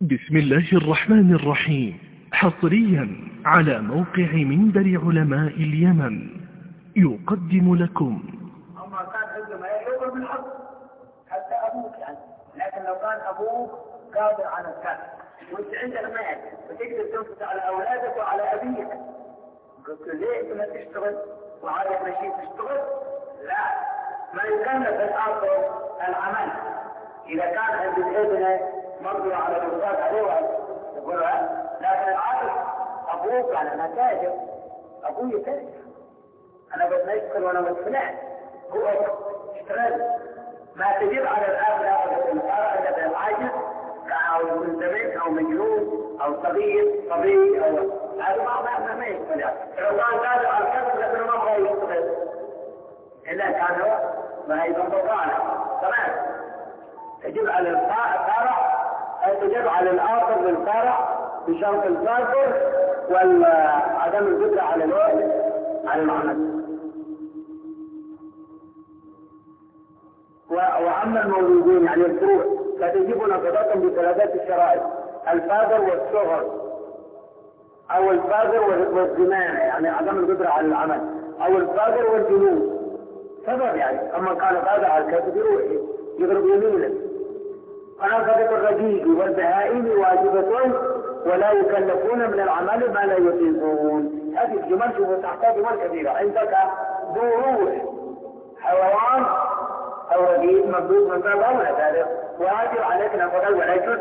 بسم الله الرحمن الرحيم. حصريا على موقع منبر علماء اليمن يقدم لكم. أما كان عندما يؤمر بالحق حتى أبوك يعني، لكن لو كان أبوك قادر على الكسب وانت عندك مال وتقدر تنفق على أولادك وعلى أبيك، قلت له ليه انت ما تشتغل وعلى مشي تشتغل؟ لا، ما يكلف الآخر العمل. إذا كان عند الابن مقدر على الإنفاق عليه يقول له، لكن العاطف أبوك على نتائج، أبوي تاجر، أنا بدنا يشتغل وأنا متفلح، هو اشتغل. ما تجب على الآب لا إذا العاجز أو منتبه أو مجنون أو صغير أو هذا ما يشتغل. لو كان قادر على الكسب لكنه ما بغى يشتغل إلا كان هو ما يضبط عنه. تمام. تجب على الفارع أو تجب على الآخر بالفارع بشرط الفاجر وعدم القدرة على على العمل. وأما المولودين يعني الفروع فتجب نفقتهم بثلاثة الشرائط: الفاجر والصغر أو الفاجر والزمان يعني عدم القدرة على العمل، أو الفاجر والجنون سبب يعني. أما كان قادر على الكسب يضرب يمينه. ونفقة الرقيق والبهائم واجبة ولا يكلفون من العمل ما لا يطيقون. هذه الجمل شوفوا تحتاج جمل كثيرة. عندك ذو روح حيوان أو رقيق مبدوء من باب أولى ذلك واجب عليك نفقة ولا يجوز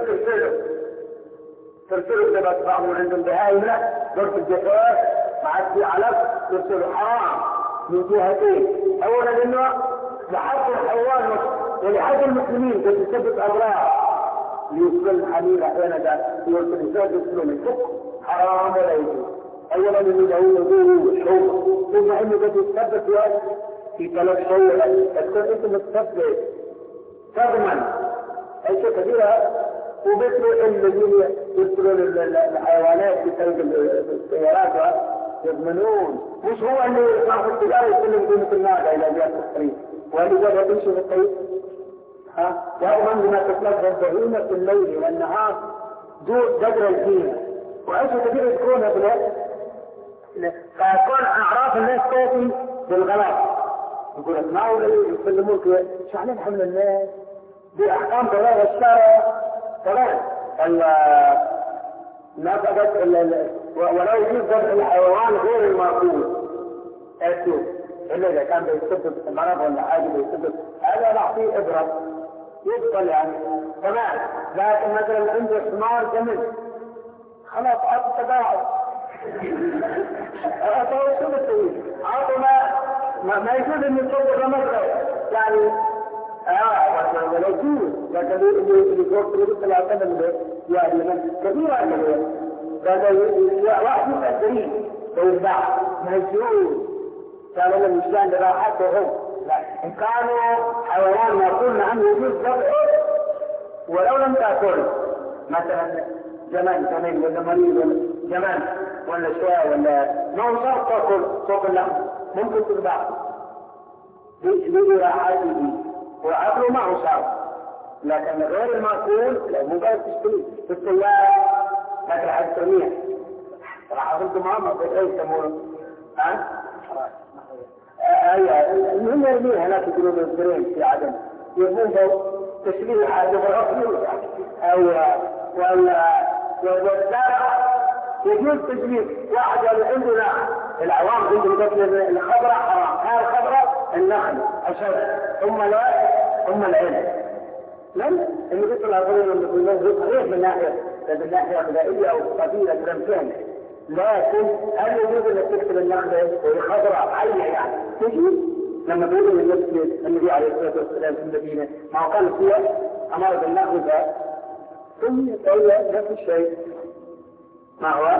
ترسله إذا بعض من عند البهائم لا ضرب الجفاف مع علف ترسله حرام من جهتين. أولا لأنه لحق الحيوان ولحق المسلمين تتسبب أضرار ليوصل الحمير أحيانا يوصل الإنسان يوصل من فوق حرام ولا يجوز. أولا إنه له نذور وشوق، ثم إنه قد يتسبب في ثلاث شيء تكون أنت متسبب تضمن أشياء كثيرة. ومثل الذين يرسلون الحيوانات بطريق السيارات يضمنون، مش هو اللي صاحب التجارة يسلم قيمة الناقة إلى جهة الطريق واللي قد يمشي في الطريق وأضمن بما تتلقى البهيمة في الليل والنهار دون قدر القيمة. وأشياء كثيرة تكون فيكون أعراف الناس تأتي بالغلط. يقول اسمعوا يسلموك شو عليه حمل الناس بأحكام ضرر الشارع ضرر نفقت ولا يجوز ذبح الحيوان غير المأكول أكل إلا إذا كان بيسبب مرض ولا حاجة بيسبب هذا نعطيه إبرة يبطل يعني. تمام. لكن مثلا عنده حمار جمل خلاص عطوا تباعد عطوا شو بتسوي؟ عطوا ما يجوز ان يصور مصر يعني ولا يجوز. لكن اللي يقول ثلاثة يعني كثيرة كذا واحد مقدرين ويتباع ما يجوز. كانوا المشان لراحتهم لا إن كانوا حيوان ما قلنا عنه يجوز ذبحه ولو لم تأكل مثلا جمال ولا مريض ولا جمال ولا شاة ولا ما هو شرط تأكل فوق اللحم ممكن تذبح لراحته وعقله ما هو شرط. لكن غير المأكول لا ممكن تشتري في السيارة لكن حد ترميها راح أقولكم ما بغير يسمونه المهم يرميها هناك يقولون الزرين في عدم يرمون تشبيه حاجة بالعقل والزارع يجوز تشبيه. واحد قال عندنا العوام عندهم قتل الخضراء حرام، هذا الخضراء النخل أشد ثم العلم لم المثل الأغلب المثل صحيح من ناحية غذائية أو قبيلة كرمتين. لكن هل يجوز أن تكتب النخلة وهي خضراء حية يعني تجوز؟ لما بيقولوا النبي عليه الصلاة والسلام في المدينة ما هو كان فيها أمر بالنخل ذا ثم يتولى نفس الشيء. ما هو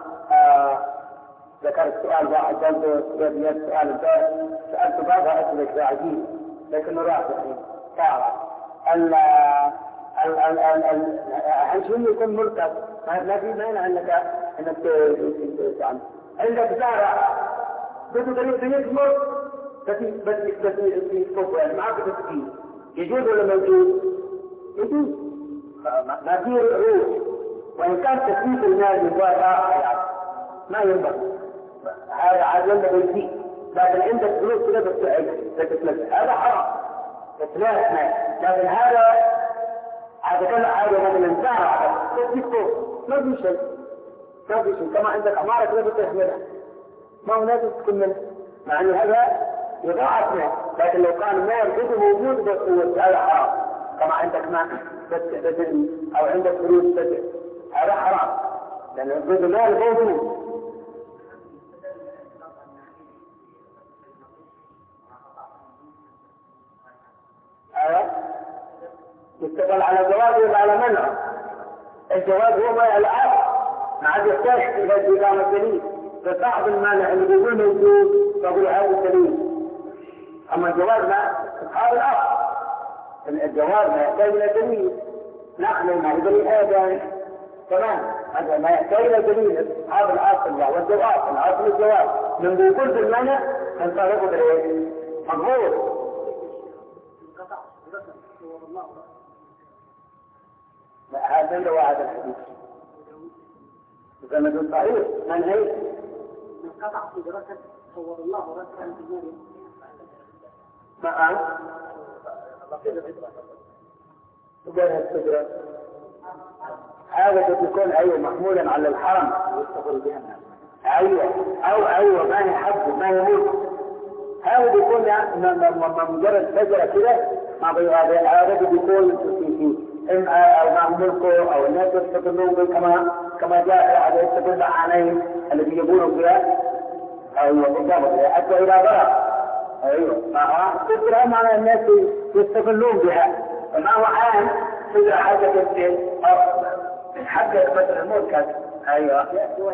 ذكرت سؤال واحد برضه سؤال سألت بعضها أسئلة عجيب لكنه راح تعرف الحين يكون مرتب ما في مانع انك تعمل. عندك زارع بده يثمر بس في كفر معك تسكين يجوز ولا ما يجوز؟ يجوز. ما في روح وإن كان تكليف المال من يعني ما ينبغي، هذا عاد ينبغي فيه، لكن عندك فلوس كذا بتتلف، هذا حرام تتلف مال. لكن هذا كله حاجة مثلا زارع تكلفه ما في شيء، كما عندك عمارة كذا بتحملها ما هو لازم تكملها، مع أن هذا يضاعف مال. لكن لو كان المال كده موجود بس هذا حرام، كما عندك ماء بدل أو عندك فلوس بدل، هذا حرام لأن المال موجود. يستقل على الجواز ولا على منع؟ الجواز هو ما العقل، ما عاد يحتاج إلى الدلالة الدليل، فصاحب المانع اللي يقول موجود فهو هذا الدليل. أما الجواز ما أصحاب الأصل، الجواز ما يحتاج إلى دليل، نحن ما بني آدم تمام، هذا ما يحتاج إلى دليل. أصحاب الأصل والجواز، الأصل الجواز من وجود المانع فانطلقوا بالإيه؟ مضبوط. هذا اللي وعد الحديث زمن صحيح من هي من قطع في دراسة صور الله رسلا في النار معه هذا يكون أيوة محمولا على الحرم يستقر بها الناس، أيوة ما يحب ما يموت، هذا بيكون مجرد شجرة كده ما بيغادر، هذا بيكون في أو ملكه أو الناس يستقلون به كما جاء هذا يستقل عنين الذي يقولوا بها أيوة بالضبط حتى إلى ضرر. أيوة تذكر معنى الناس يستقلون بها، فما هو عام تدرى حاجة تحقق مثل الملك. أيوة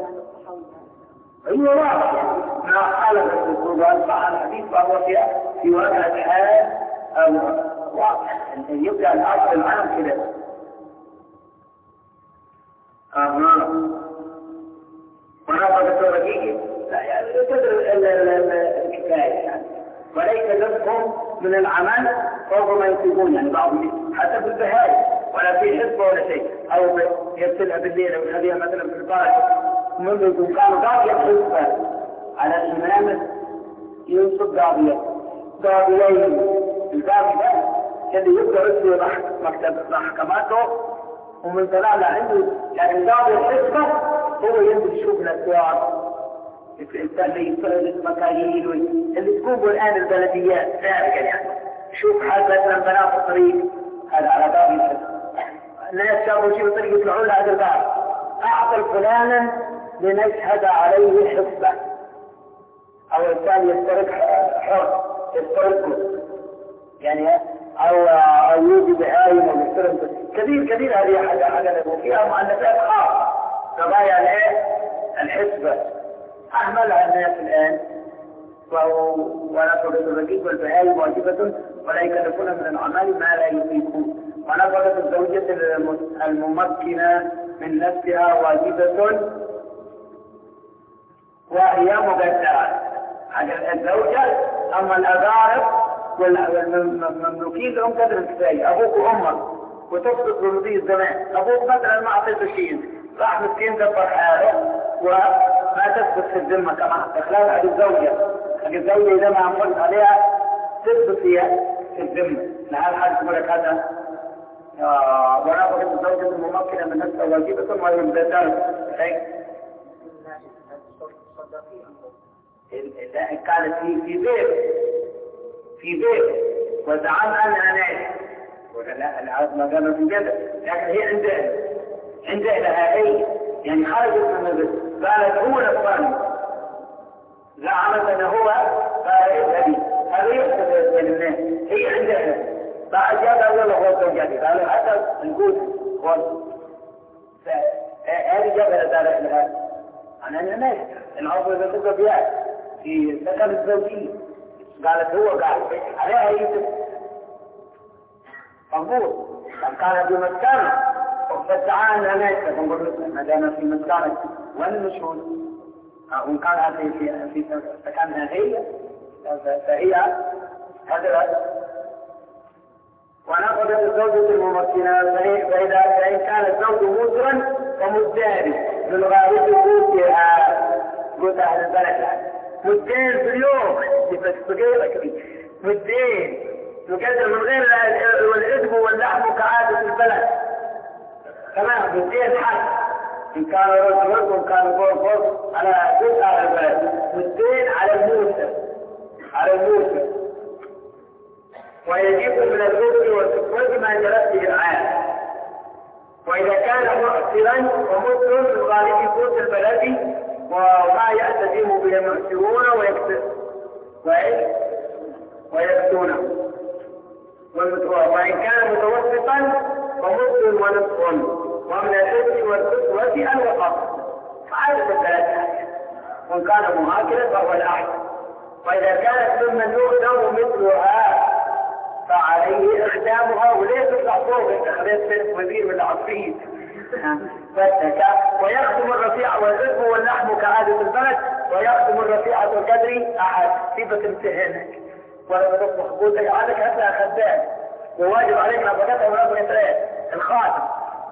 واضح ما حالة القرآن صح الحديث فهو في وقت حال أو واضح يبدأ الأصل العام كده. ونقض الرقيق لا يعني تدري الكفاية يعني، وليس لكم من العمل فوق ما ينتجون يعني بعضهم حسب البهائم ولا في حسبة ولا شيء، أو يبتلها بالليل أو يخليها مثلا في البارك منذ كانوا قاضية حسبة على الإمامة ينصب قاضيين القاضي ده اللي يبدأ رسل مكتب محكماته ومن طلعنا عنده يعني قاضي الحسبة هو ينزل يشوف الأسواق اللي يفرد المكاييل اللي تقوم الآن البلديات سابقا يعني شوف حالة مثلا بنات الطريق هذا على باب الحسبة، الناس شافوا شيء بطريق يطلعون لهذا الباب أعطل فلانا لنشهد عليه حسبة، أو إنسان يسترق حر يسترقه يعني أو يوجد بهايم أو يسترق كثير هذه حاجة وفيها مؤلفات خاصة قضايا الحسبة أهملها الناس الآن، ونقضة الرقيق والبهايم واجبة ولا يكلفون من الأعمال ما لا يطيقون، ونقضة الزوجة الممكنة من نفسها واجبة وهي مبادرة على الزوجة. أما الأقارب والمملوكين لهم قدر الكفاية، أبوك وأمك وتفقد بمضي الزمان، أبوك مثلا ما أعطيته شيء راح مسكين دبر حاله وما تثبت في الذمة كما إخلال هذه الزوجة إذا ما أنفقت عليها تثبت فيها في الذمة لهذا الحاج يقول لك هذا ونقضة الزوجة الممكنة من نفسها واجبة وهي مبادرة كانت في بيت وزعم أنها نايم ولا لا العرض ما قامت في بيت، لكن هي عندها لها هي يعني خرجت من البيت قالت هو الأفضل زعمت أنه هو قال أبي هذا يحدث بين الناس هي عندها بعد جاء ولا هو زوجاتي قالوا حتى نقول هو هذه جابها لها أنا نايم العرض إذا تبقى بيها في سكن الزوجية قالت هو قال عليها يجب مضبوط كان في مسكنه فالتعال هناك فنقول ما دام في مسكنك وين المشهود وإن كان في سكنها هي فهي هذا. ونقضت الزوجة الممكنة فإن كان الزوج موسرا من غالب قوتها قوت أهل البلد مدين في اليوم مدين يقدر من غير العذب واللحم كعادة البلد كمان مدين حق إن كان رجل وإن كان فوق على قوت أهل البلد مدين على الموسى ويجب من الرزق والسكوت ما جرت به العالم. وإذا كان مؤثرا ومؤثر في غالب قوت البلد وما يلتزم به المؤثرون ويكسونه وإن كان متوسطا فمؤثر ونصف ومن الرزق والسكوت الوسط فعادة الثلاثة وإن كان مهاجرا فهو الأحسن. وإذا كانت ممن يخدم مثلها فعليه إخدامها وليس الأعصاب اتخذت الوزير والعصير ويخدم الرفيع والعذب واللحم كعادة البلد ويخدم الرفيع القدر أحد صفة امتهانك ولا تطبخ قوتك عليك حتى خدام وواجب عليك نفقتها ونفقة الخاتم.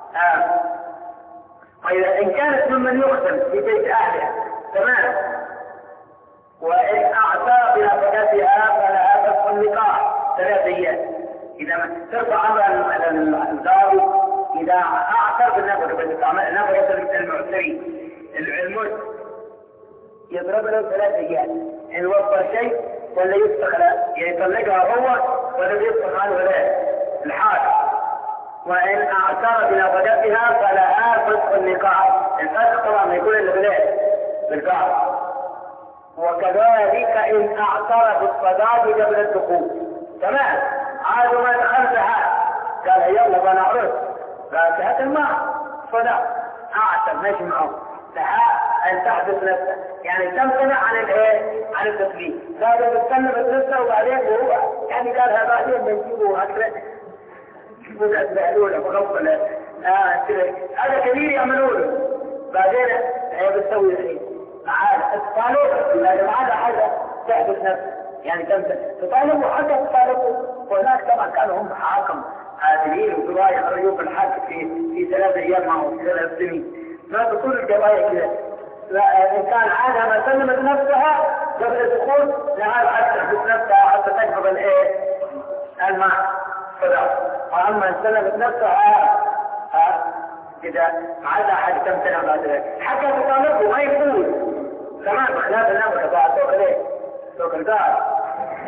وإذا إن كانت ممن يخدم في بيت أهلها تمام وإن أعطى بنفقتها فلا تدخل النقاح 3 أيام. إذا ما ترفع أمر الضابط إذا أعثر بالنفقة المعترين الملك يضرب له 3 أيام إن وفر شيء ولا يستخل يطلقها هو ولا يستخل عنه الحاكم. وإن أعثر بنفقتها فلا تدخل النقاح. الفتح طبعا يكون البلاد بالقاع. وكذلك إن أعثر بالصداق قبل الدخول تمام عاد ما دخلتها قال يلا بنا عرض قالت هات الماء صداق أعثر ماشي معه لها أن تحدث نفسها يعني تمتنع عن التسليم. قال بتسلم نفسها وبعدين وهو يعني قال هذا بعدين بنجيبه هكذا بتأذلونه وغفله هذا كبير يعملونه بعدين هي بتسوي الحين معاذ الطالب لازم هذا حاجة تحدث نفسه يعني تطالبوا حتى تطالبوا. وهناك طبعا كانوا هم حاكم عادلين وقضايا يخرجوا بالحق في 3 أيام معهم في 3 سنين ما تقول القضايا كذا. إن كان عادها ما سلمت نفسها قبل الدخول لها حتى تحدث نفسها حتى تقبض الماء صدق. وأما إن سلمت نفسها إذا عاد أحد تمتنع بعد ذلك حتى تطالبه ما يقول كمان بخلاف النفقة بعد سوق الدار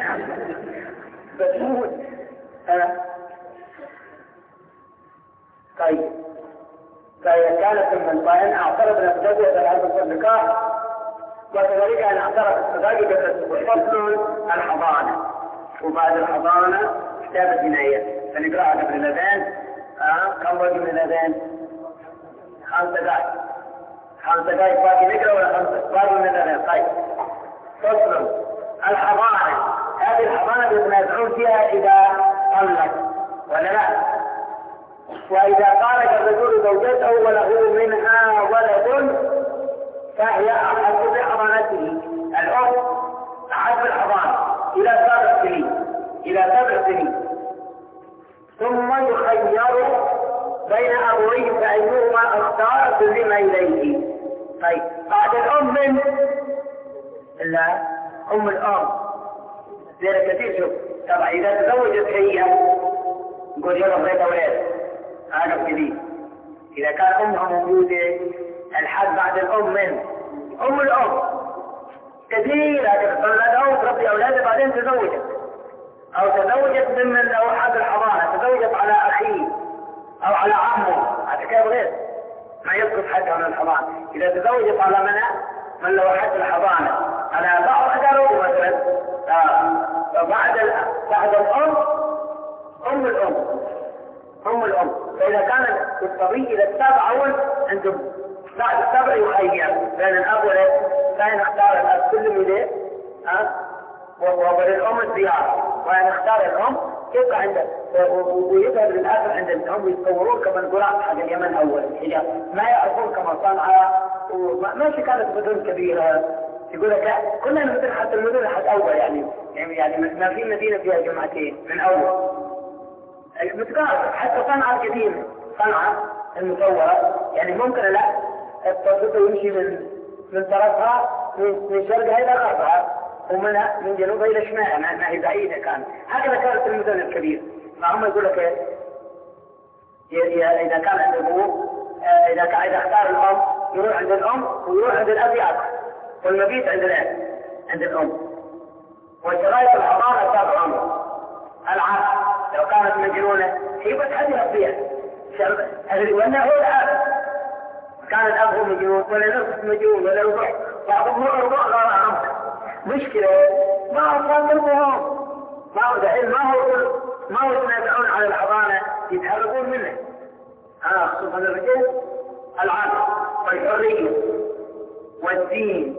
بتموت. طيب كانت من فإن أعترف نفسه فالعزم في النكاح وكذلك أن اعترف الصداقة فصل الحضانة وبعد الحضانة كتاب الجناية فنقرأها قبل الأذان. كم باقي من الأذان؟ 5 دقائق 5 دقائق باقي نقرأ ولا 5 باقي من الأذان. طيب فصل الحضانة. هذه الحضانة يتنازعون فيها إذا طلق ولا لا. وإذا طالق الرجل زوجته وله منها ولد فهي أحد بحضانته الأم أحد الحضانة إلى 7 سنين ثم يخير بين أبويه فأيهما اختار سلم إليه. طيب بعد الأم من لا أم الأم زي كثير شوف طبعا إذا تزوجت هي نقول يلا بغيت أولاد هذا جديد. إذا كان أمها موجودة الحد بعد الأم من أم الأم كثير هتطلقها وتربي أولادها بعدين تزوجت أو تزوجت ممن له حد الحضانة تزوجت على أخيه أو على عمه هذا كيف غير ما يسقط حد عن الحضانة. إذا تزوجت على من له حد الحضانة على بعض أجره مثلا بعد الأم أم الأم. فإذا كانت الصبي إلى 7 عندهم بعد 7 يخير بين الأب والأم فإن اختار الأب كل إليه وللأم الزيارة وإن اختار الأم يبقى عنده ويذهب للآخر عند الأم يتصورون كما القرآن حق اليمن أول الحجاب ما يعرفون كما صنعا ماشي كانت مدن كبيرة يقول لك كلنا مثل حتى المدن حتى أول يعني ما في مدينة فيها جمعتين من أول متقارب حتى صنعاء القديمة صنعاء المصورة يعني ممكن لا الطرف يمشي من طرفها من شرقها إلى غربها من جنوبها إلى شمالها، ما هي بعيدة كانت. هكذا كانت المدن الكبير. فهم يقول لك إذا كان عند أبوه إذا اختار الأم يروح عند الأم ويروح عند الأب يأكل، والمبيت عند الأم. وشرايط الحضارة صار الأمر العاب. لو كانت مجنونة هي بتحدث فيها وأنه هو الأب، كان الأب هو مجنون ولا نصف مجنون ولا ربع، بعضهم هو ربع غير عمك. مشكلة ما أصلا منهم، ما هو دحين ما هو يتنازعون على الحضانة، يتهربون منه. خصوصا الرجال العقل والحرية والدين.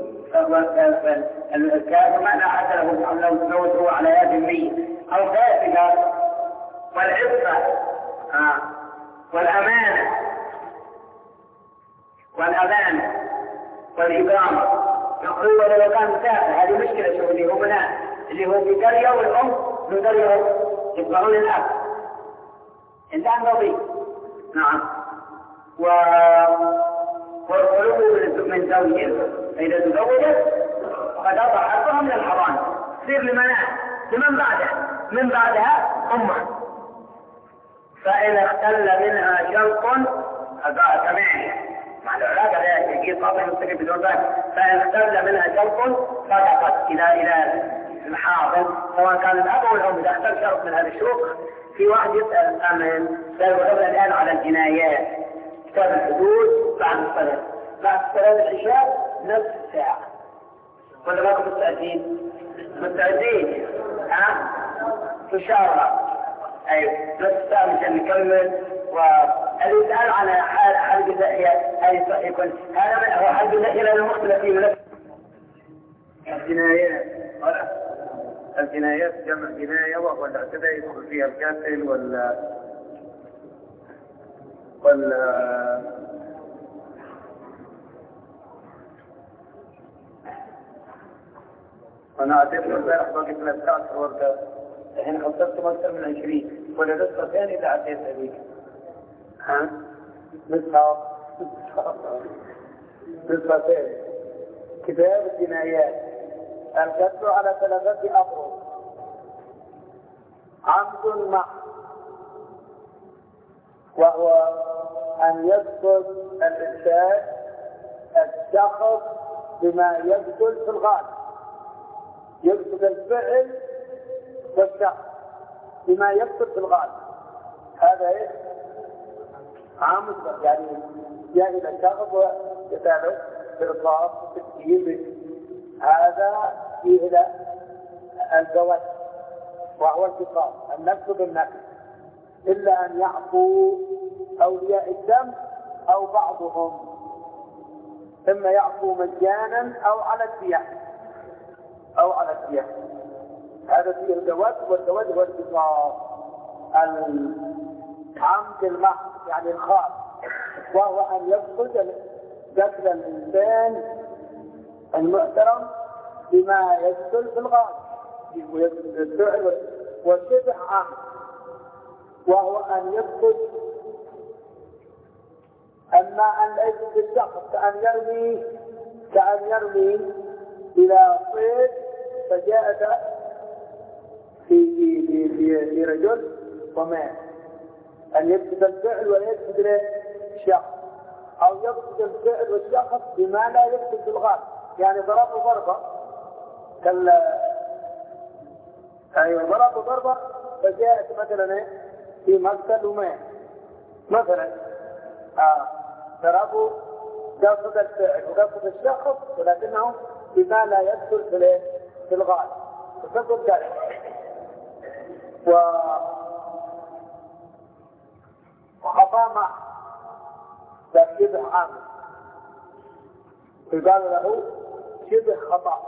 الكافر ما لا حتى لو تزوجه على يد الميت أو فاسقة، والعفة والأمانة والأمانة والإكرام. يقول لو كان مسافر هذه مشكلة. شوف اللي هو في قرية والأم من قرية يتبعون الأب إنسان نظيف. نعم. والخلوق من زوجه فإذا تزوجت قد أضع حقها من الحضانة تصير لمن بعدها أمها. فإن اختل منها شرط أضاع ثمانية مع العلاقة لا يجيب قاطع مستقيم بدون ذلك. فإن اختل منها شرط صدقت إلى الحاضر سواء كان الأب أو الأم. إذا اختل شرط من هذه الشروط في واحد يسأل أمن سيغلبنا الآن على الجنايات كتاب الحدود بعد صلاة العشاء نصف ساعة. ولا ماكم مستعدين إن شاء الله. أي نصف ساعة مشان نكمل. والذي يسأل عن حلق اللحية أي يكون هذا هو حلق اللحية لأنه مختلف فيه من الجنايات جمع جناية، وهو الاعتداء يدخل فيها القاتل أنا أعتقد البارح باقي 13 ورقة، الحين خلصتهم أكثر من 20 ولا نسخة ثانية إذا عديت هذيك. نسخة ثانية. كتاب الجنايات. القتل على 3 أضرب: عمد محض، وهو أن يقتل الإنسان الشخص بما يقتل في الغالب، يقتل الفعل والشخص بما يقتل في الغالب. هذا عمد، يعني جاء إلى الشخص ويتابع بالرصاص والتكتيب. هذا فيه إلى الزواج وهو القصاص، النفس بالنفس، إلا أن يعفو أولياء الدم أو بعضهم، إما يعفو مجانا أو على الدية. هذا فيه الزواج، والزواج هو القصاص. العمد المحض يعني الخاص، وهو أن يقتل الإنسان المحترم بما يقتل في الغالب الفعل والشبه عمد، وهو أن يقتل أما أن ليس بالشخص كأن يرمي إلى صيد فجاءت في رجل ومات. أن يقتل الفعل ويقتل الشخص، أو يقتل الفعل والشخص بما لا يقتل في الغالب، يعني ضربوا ضربة ضربوا ضربة فجاءت مثلا في مقتل ومات مثلا. ضربوا قصد الفعل وقصد الشخص ولكنه بما لا يدخل في الغالب فتقول ذلك. وخطأ مع شبه عام يقال له شبه خطأ،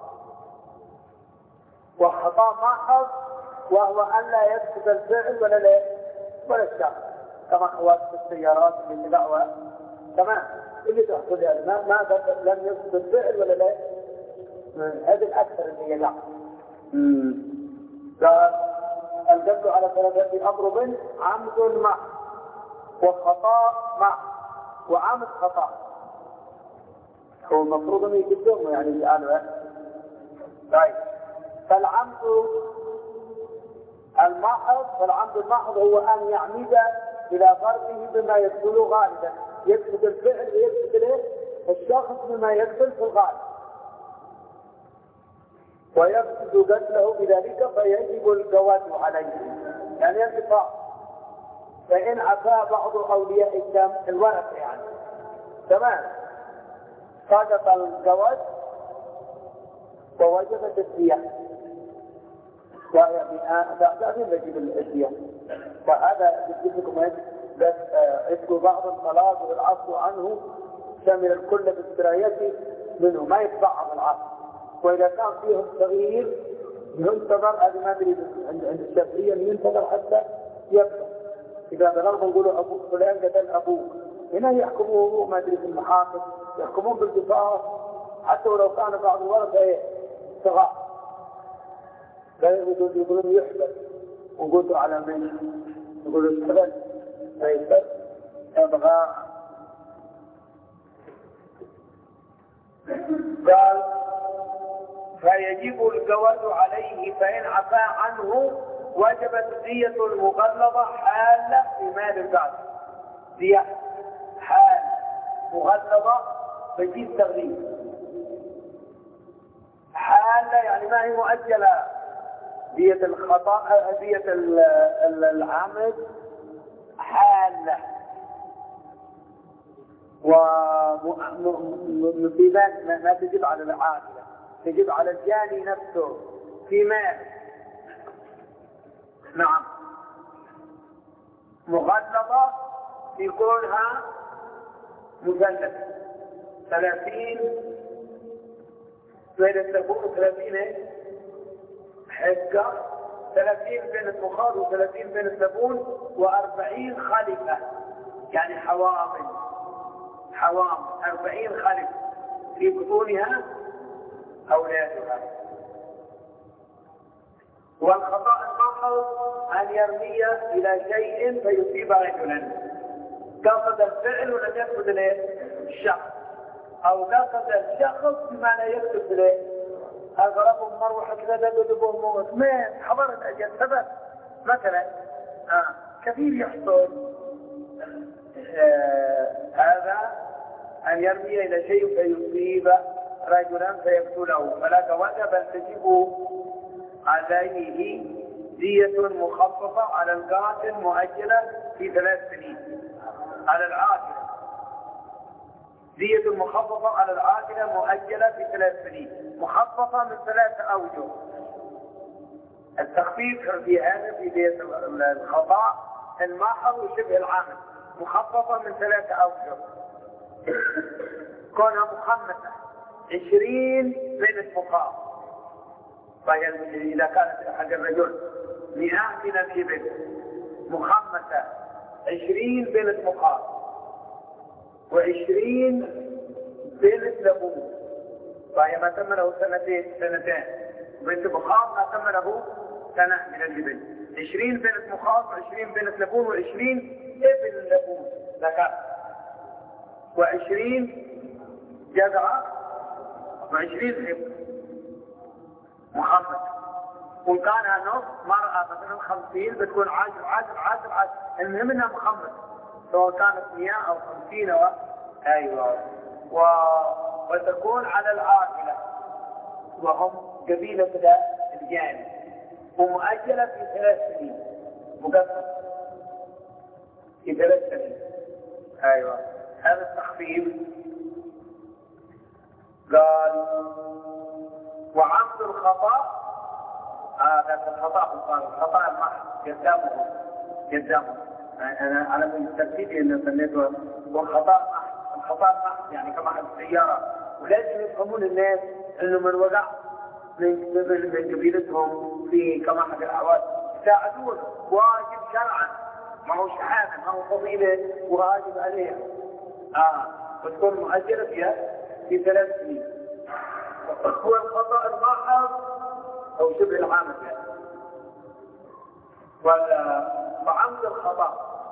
وخطأ محض وهو أن لا يدخل الفعل ولا الشخص، كما حوادث السيارات اللي دعوة تمام اللي تحصل يعني ما لم يدخل الفعل ولا لا. هذه الأكثر اللي يقع. فالجد على 3 أضرب: عمد مع، وخطأ مع، وعمد خطأ. هو المفروض انه يقدمه يعني الآن. طيب فالعمد المحض هو أن يعمد إلى ضربه بما يدخل غالبا، يقصد الفعل ويقصد له الشخص بما يدخل في الغالب، ويقصد قتله بذلك فيجب الجواز عليه، يعني انتفاع. فإن عفا بعض أولياء الدم الورثة يعني تمام سقط الجواز ووجبت الدية، وهي بعدين نجيب الدية. فهذا يجب لكم بس اسمه بعض الطلاق والعفو عنه شامل الكل بالسراية منه، ما يتبعض العفو. وإذا كان فيهم صغير ينتظر، هذا ما ادري عند الشافعية ينتظر حتى يبلغ. إذا بلغوا يقولوا أبوك فلان قتل أبوك، هنا يحكموه ما ادري في المحاكم يحكمون بالقصاص حتى ولو كان بعض الورثة صغار. لا يقولون يحبس وقلتوا على من يقولوا الحبس فيحبس يبغى. قال فيجب الجواز عليه فإن عفا عنه وجبت دية المغلظة حالة في مال القاتل. دية حال مغلظة بجيب تغليظ، حالة يعني ما هي مؤجلة. دية الخطأ دية العمد حالة، ومصيبات ما تجب على العاقلة، تجب على الجاني نفسه في مال. نعم مغلظة في كونها مثلث 30 بين التبون 30 حقة، 30 بين المخاض و30 بين التبون، و40 خلفة يعني حوامل 40 خلف في بطونها أولادها. والخطأ المحض أن يرمي إلى شيء فيصيب رجلا، قصد الفعل ولم يقصد الشخص، أو قصد الشخص بما لا يقصد أغرب مروحة كذا دبوه موت ما حضر الأجل سبب مثلا كثير يحصل. هذا أن يرمي إلى شيء فيصيب رجلا فيقتله فلا جواز، بل تجب عليه دية مخففة على القاتل مؤجلة في 3 سنين، على العاقلة دية مخففة على العاقلة مؤجلة في 3 سنين، مخففة من 3 أوجه. التخفيف في هذا في دية الخطأ الماحظ وشبه العامل مخففة من 3 أوجه. كونها مخمسة 20 بنت مخاض، إذا كانت حق الرجل 100 من الإبل مخمسة 20 بنت مخاض و20 بنت لبون، فهي ما تم له سنتين. بنت مخاض ما تم له سنة من الإبل، 20 بنت مخاض و20 بنت لبون و20 ابن لبون ذكر، و20 جذعة و20 ابن مخمس. وكان نص مرأة مثلا 50 بتكون 10 المهم انها مخمس، سواء كانت 100 أو 50 ايوه. وتكون على العاقلة وهم قبيلة ذا الجانب، ومؤجلة في 3 سنين، مقدمة في 3 سنين. ايوه هذا التخفيف. قال وعمد الخطأ هذا الخطأ المحض قدامه أنا من ترتيبي إنه سميته والخطأ المحض يعني كما حد السيارة. ولازم يفهمون الناس إنه من وقع من قبيلتهم في كما حد الأعواد يساعدون، واجب شرعا، ما هو شهادة، ما هو فضيلة واجب عليها. وتكون مؤجلة فيها في 3 سنين. هو الخطأ المحض أو شبه العامل يعني. وعمد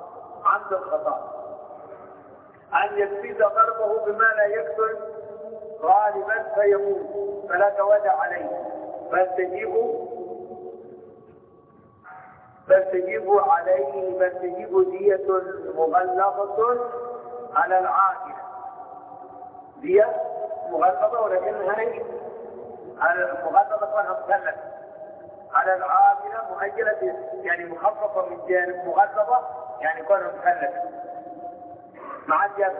الخطأ أن يجسد ضربه بما لا يقتل غالبا فيموت فلا تودع عليه فاستجيبوا عليه فاستجيبوا دية مغلظة على العاقلة. دية مغلظة ولكنها على المغلظة كونها مثلثة على العاقلة مؤجلة يعني مخففة من جانب مغلظة يعني كونها مثلثة مع زيادة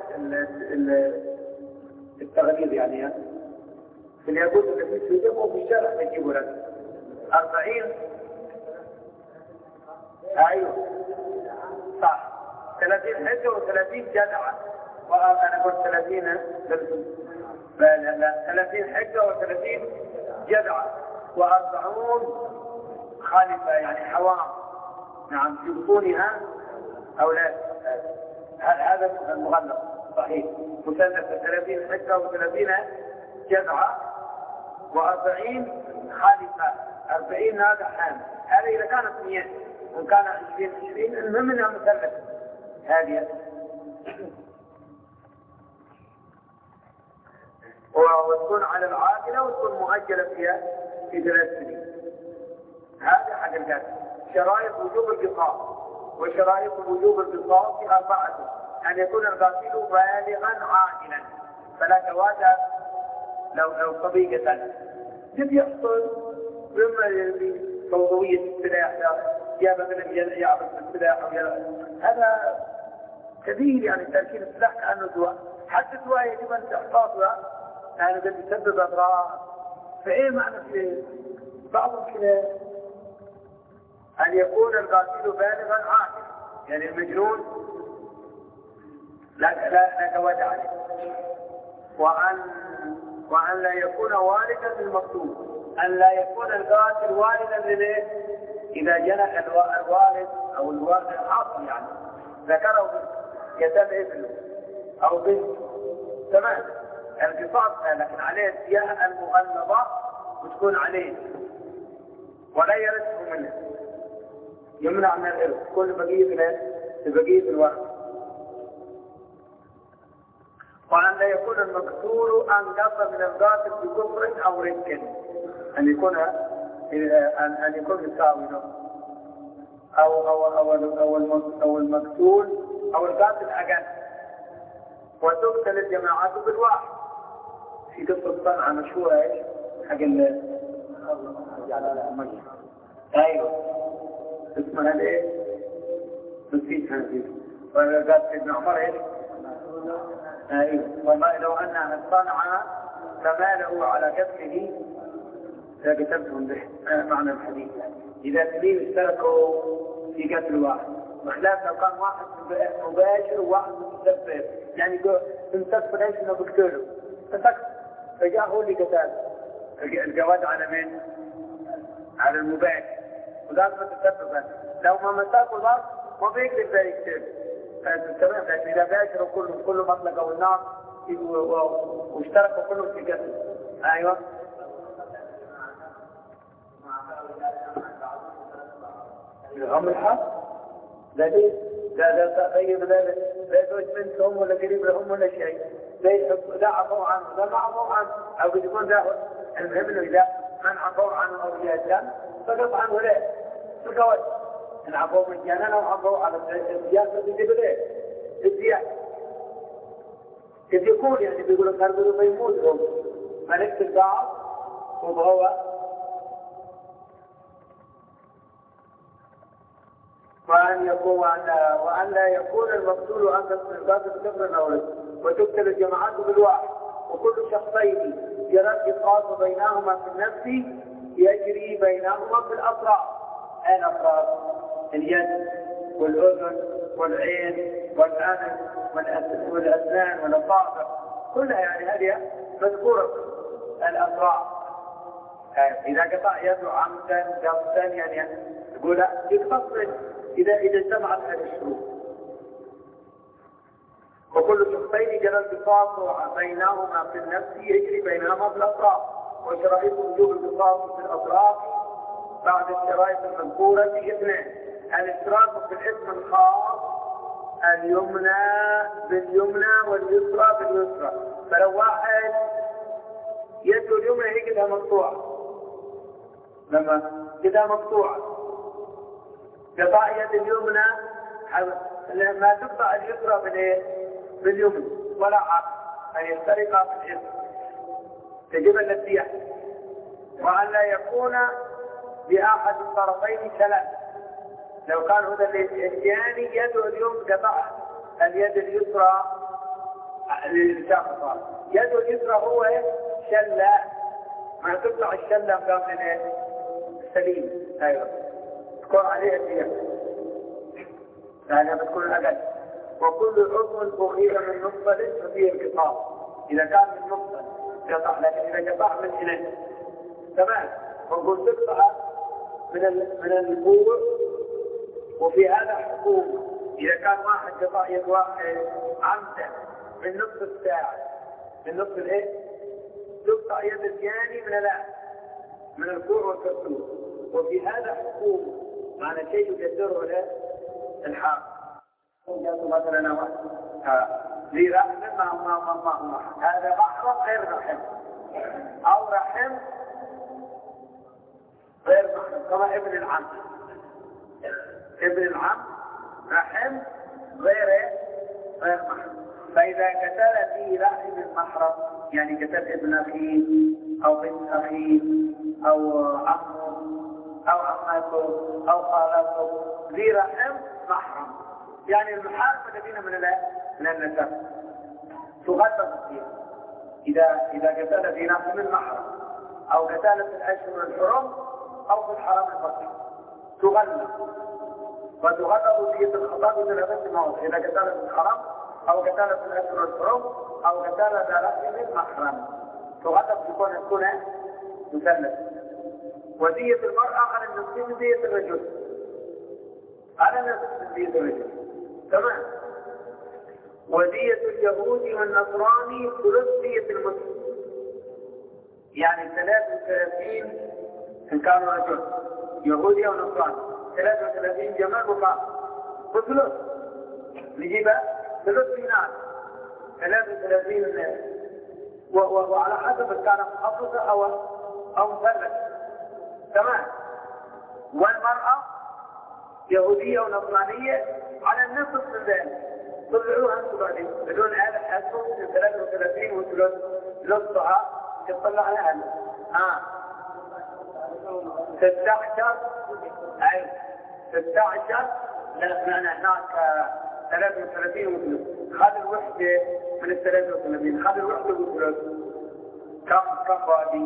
التغليظ يعني في الياقوت اللي في السجن وفي الشارع تجيبوا لك 40. ايوه صح 30 حجة و30 جدعة وانا قلت 30 لا 30 حجة و30 جدعة و40 خالفة يعني حوام نعم في بطونها أولاد. هذا المغلق صحيح مثلث 30 حجة و30 جدعة و40 خالفة 40 هذا حامل. هذا إذا كانت 100 وكان 20 المهم انها مثلث هذه وتكون على العاقلة وتكون مؤجلة فيها في 3 سنين. هذا حق الجد. شرائط وجوب القصاص وشرائط وجوب القصاص 4 أن يكون القاتل بالغا عاقلا فلا تواتى لو طبيعة قد يحصل مما فوضوية السلاح يا مثلا يعبد السلاح هذا كبير يعني تركيب السلاح كأنه دواء حتى دواء يجب أن تحفظها يعني قد يسبب أضرار. فإيه معنى في بعضهم كده أن يكون القاتل بالغا عاقلا يعني المجنون لا توجع عليه وأن لا يكون والدا للمقتول أن لا يكون القاتل والدا لليه إذا جنح الوالد أو الوالد الحاصل يعني ذكره يتم ابنه أو بنت تمام القصاص لكن عليه الدية المغلظة وتكون عليه ولا يرثه منه يمنع من الإرث كل بقية الورث. وأن لا يكون المقتول أنقص من القاتل بكفر أو رك أن يكون مساوي أو المقتول أو القاتل أقل. وتقتل الجماعات بالواحد في قصة صنعاء مشهورة ايش حق ايوه اسمها ايه نسيت هذه وقالت ابن عمر ايش ايوه والله لو انها صنعاء فماله على قتله لقتلتهم به معنى الحديث اذا اثنين اشتركوا في قتل واحد بخلاف لو كان واحد مباشر وواحد متسبب يعني تمسك ليش انه بقتله فسكت فجاء هو اللي قتل الجواز على مين؟ على المباشر وذلك متسبب لو ما مساكوا الارض ما بيقدر ذا يكتب تمام لكن اذا باشروا كله مطلقوا النار واشتركوا كلهم في قتل ايوه هم الحق لا ليه لا طيب لا زوج منهم ولا قريب لهم ولا شيء لا عفوا عنه لا ما عفوا عنه او قد يكون ذا المهم انه اذا من عفوا عنه او جاء فقط عنه ليه الجواز ان عفوا مجانا او عفوا على الزياده بيجيب ليه الزياده كيف يقول يعني بيقول الخرب بيموت هم ملك البعض وهو وأن لا يكون المقتول أنقص من القاتل كفرا أو رد وتقتل الجماعات بالواحد وكل شخصين يرى الإقاط بينهما في النفس يجري بينهما في الأطراف. أين أطراف؟ اليد والأذن والعين والأنف والأسنان والأصابع كلها يعني هذه مذكورة الأطراف. إذا قطع يده عمدا قصدا يعني يقول يقتصر إذا اجتمعت هذه الشروط. وكل شخصين جرى القصاص بينهما في النفس يجري بينهما في الأطراف وشرائط وجوب القصاص في الأطراف بعد الشرائط المذكورة في اثنين الاشتراك في الاسم الخاص اليمنى باليمنى واليسرى باليسرى. فلو واحد يده اليمنى هي كده مقطوعة، لما كده مقطوعة قطع يد اليمنى ما تقطع اليسرى باليمنى ولا عكس، أن يفترقا في الجسم تجب النسيح، وأن لا يكون بأحد الطرفين ثلاث. لو كان هذا الثاني يده اليوم قطع اليد اليسرى للشخص، يده اليسرى هو شلة، ما تطلع الشلة مقام من السليم. أيوة تكون عليها الثياب يعني بتكون أقل. وكل عضو أخير من مفصل ففيه انقطاع، إذا كان من مفصل قطع، لكن إذا قطع من هنا تمام. ونقول تقطع من الكوع، وفي هذا حكومة إذا كان واحد قطع يد واحد عمدا من نصف الساعة، من نصف تقطع يد الثاني من الكوع والكسور، وفي هذا حكومة معنى شيء يقدره له الحاق. مثلا ذي رحم ما هذا محرم غير رحم، أو رحم غير محرم، كما ابن العم. ابن العم رحم غير محرم. فإذا قتل في رحم المحرم، يعني قتل ابن أخيه أو بنت أخيه أو عمه أو عمته أو خالته، ذي رحم محرم، يعني المحارم الذين من النسب تغلب فيها. إذا قتل في رحم المحرم أو قتل في الأشهر الحرم أو في الحرم البطيء تغلب، وتغلب دية الخطاب إلى ثلاث مواضع: إذا قتل في الحرم أو قتل في الأشهر الحرم أو قتل في رحم المحرم تغلب تكون مثلث. ودية المرأة على النصف من دية الرجل، على النصف من دية الرجل تمام. ودية اليهودي والنصراني ثلث دية المسلم، يعني 33 إن كانوا رجل يهودي أو نصراني، 33 جمال وثلث نجيبها ثلث دينار 33، وعلى حسب إن كان محافظة أو مثلث تمام. والمرأة يهودية ونصرانية على النصف من ذلك، طلعوها انتم بعدين بدون هذا حسب 33 وثلث نصها تطلع على 16 أي 16 لأن هناك 33 وثلث. خذ الوحدة من 33، خذ الوحدة وثلث كم فادي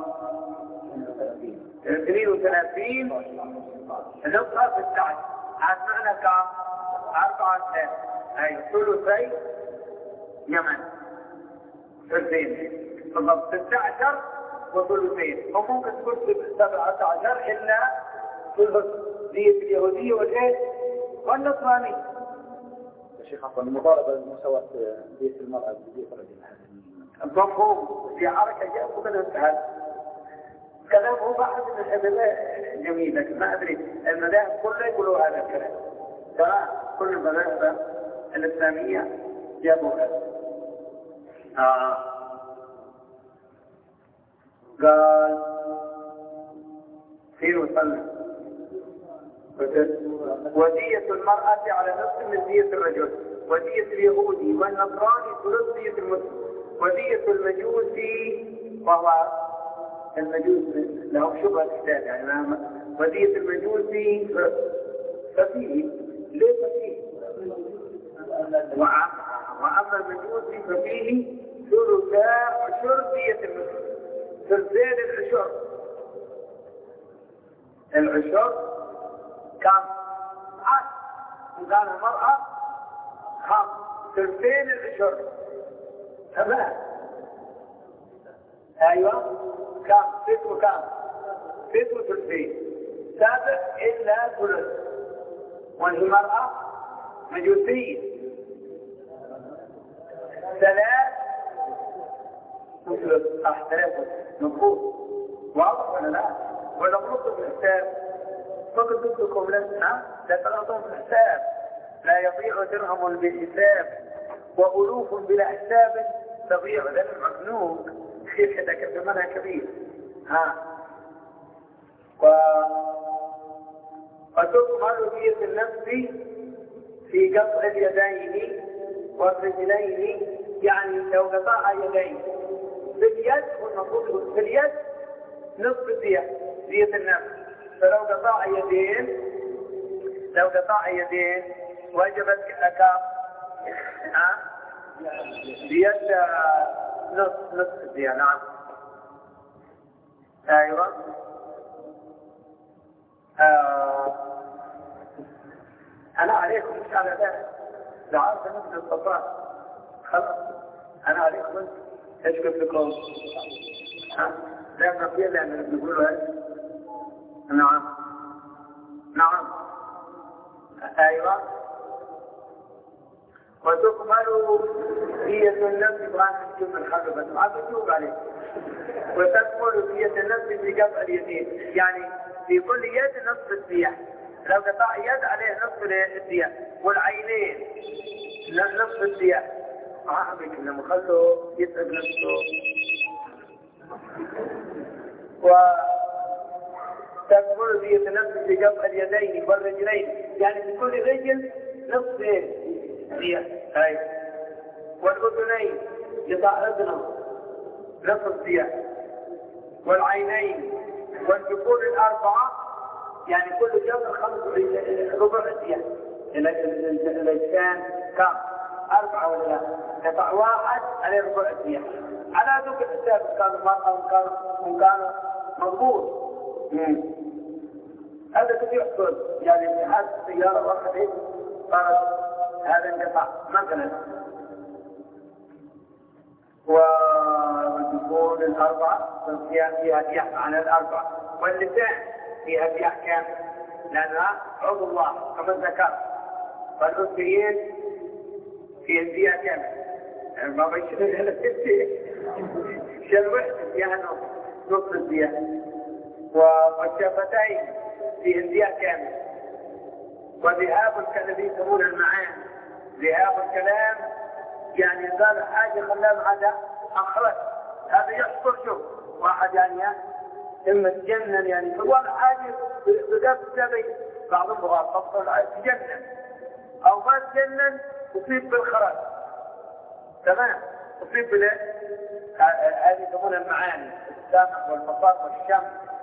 32 نصها 16، عاد معنى كم 4 أي ثلثي يمن ثلثين بالضبط 16 وثلثين، وممكن تقول 17 إلا ثلث دية اليهودية والنصرانية. يا شيخ عفوا، المضاربة المساواة دية المرأة بدية الرجل مفهوم في حركة جاء قبل الانتهاء. كلامه بعض من الأدلة جميل، لكن ما أدري المذاهب كلها يقولوا هذا الكلام، ترى كل المذاهب الإسلامية جابوا هذا. قال في وسلم ودية المرأة على نصف من دية الرجل، ودية اليهودي والنصراني ثلث دية المسلم، ودية المجوسي وهو المجوس لهم شبهة الإسلام يعني ودية المجوسي ففيه ليه ففيه وأما المجوسي ففيه ثلثا عشر دية المسلم، ثلثين العشر كان عاد وكان المرأة خمس، ثلثين العشر تمام. أيوة كان ست وكان ست وثلثين سابق إلا ثلث، وهي المرأة مجوسية 3 وثلث 3 مفروض واضح ولا لا؟ ولا غلطوا في الحساب؟ فقد تدركم لا تغلطون في الحساب، لا يضيع درهم بالحساب وألوف بلا حساب تضيع. ذلك ممنوع كيف كذا كذا منها كبير. وتكمل دية النفس في قطع اليدين والرجلين، يعني لو قطع يدين باليد، والمفروض باليد نصف دية النفس، فلو قطع يدين وجبت الزكاة بيد نصف الدية. نعم. ايوه. انا عليكم مش على ذلك، لا عارف مثل الصفاء خلاص، انا عليكم انت ايش قلت لكم؟ لما في لان بيقولوا ايش؟ نعم نعم. ايوه. وتكمل دية النفس وعن الجمع الحلو بس ما بتجوب عليه. وتكمل دية النفس في قطع اليدين، يعني في كل يد نصف الدية، لو قطع يد عليه نصف الدية، والعينين نصف الدية. عمك لما خلوا يتعب نفسه. وتكمل دية النفس في قطع اليدين والرجلين، يعني في كل رجل نصف دية. أي. والأذنين يطع أذنه نصف الدية، والعينين والجفون الأربعة، يعني كل جبر ربع الدية. الإنسان كم؟ 4 ولا لا؟ قطع واحد عليه ربع الدية. على ذوك الحساب كان مرأة وكان مضبوط. هذا كيف يحصل؟ يعني في حال سيارة واحدة صارت هذا انقطع مثلا، والجفون الأربعة فيها دية على الأربعة، واللسان فيها دية كامل لأنها عضو الله كما ذكر، والأنثيين فيها دية كامل. ما بيشتغل هلا شل وحدة فيها نصف الدية. والشفتين فيها دية كامل. وذهاب الذي يسمون المعاني، ذهاب الكلام يعني قال حاجة خلاه هذا أخرج، هذا يحصل. شوف واحد يعني إما تجنن، يعني هو حاجة بقى السبي بعضهم بغاطة تجنن، أو ما تجنن تصيب بالخرج. تمام. تصيب هذه يسمون المعاني، السمع والبصر والشم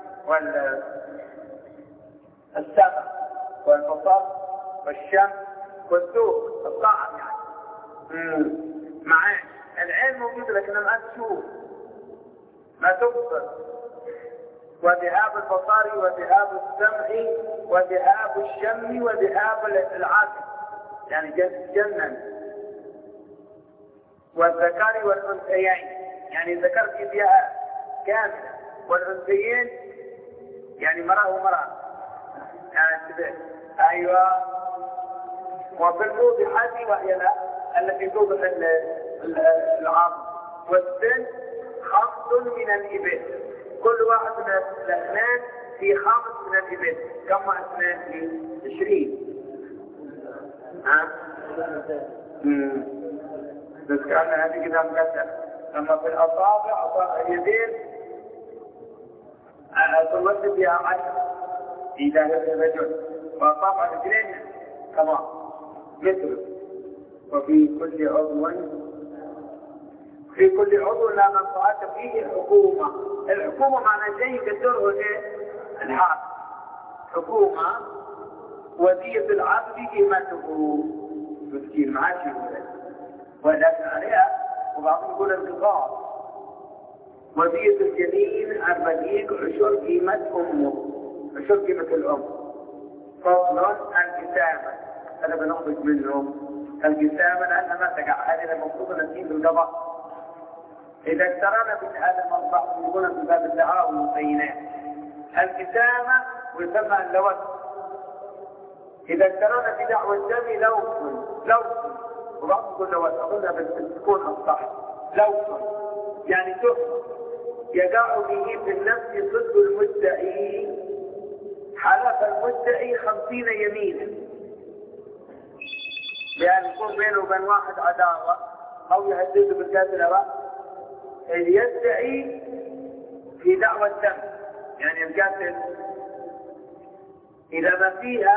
والسمع والبصر والشم والذوق الطعم، يعني معاني. العين موجودة لكنها ما تشوف، ما تبصر. وذهاب البصر وذهاب السمع وذهاب الشم وذهاب العقل، يعني جنن. والذكر والأنثيين، يعني الذكر في فيها كاملة، والأنثيين يعني مرأة ومرأة، يعني تبع. أيوة. وفي الموضحات وهي التي توضح العظم والسن 5 من الإبل، كل واحد من الأسنان في 5 من الإبل. كم أسنان؟ في 20. بس كان هذه كده مكسر. لما في الأصابع اليدين تمد بها 10 إلى الرجل، وأصابع الرجلين كمان مثله. وفي كل عضو لا منفعة فيه الحكومة معنى شيء يقدره الحاكم. حكومة ودية العبد قيمته مسكين معاشي ولكن عليها، وبعضهم يقول القصاص. ودية الجنين 40 عشر قيمة أمه، عشر قيمة الأم. فضلا القسامة، هذا بنخرج منهم القسامة لأنها ما تقع، هذه المفروض نسيب القضاء. إذا اقترنا بهذا المصباح يقولون في باب التعاون والبينات القسامة ويسمى اللوث. إذا اقترنا بدعوى الدم لوث، وبعض يقول لوث، أقولنا بتكون أصح. لوث يعني تهم يقع به في النفس ضد المدعي، حلف المدعي 50 يمينا، يعني يكون بينه وبين واحد عداوة أو يهدده بالقتل اللي يدعي في دعوى الدم، يعني القاتل إذا ما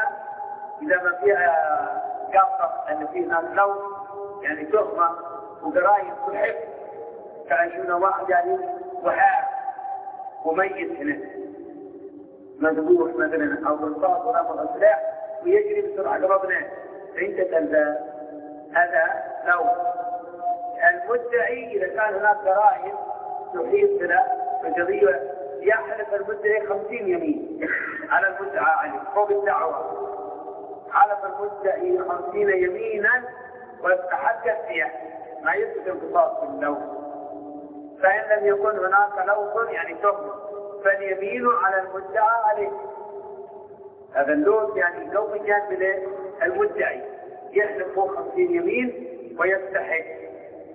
فيها قصة أن فيه ناس لو يعني تهمة وقرايب تحب تعيشون واحد يعني وحار وميت هنا مذبوح مثلا أو بالصاد ونفض السلاح ويجري بسرعة قربنا فإنت تلزم هذا لو المدعي إذا كان هناك قرائب تحيط بنا فقضية يحلف المدعي 50 يمين على المدعى عليه فوق الدعوة، حلف المدعي 50 يمينا ويتحدث فيها ما يثبت القصاص باللوث، فإن لم يكن هناك لوث يعني تهمة فاليمين على المدعى عليه. هذا اللوث يعني لو كان بله المدعي يحلف فوق 50 يمين ويستحق.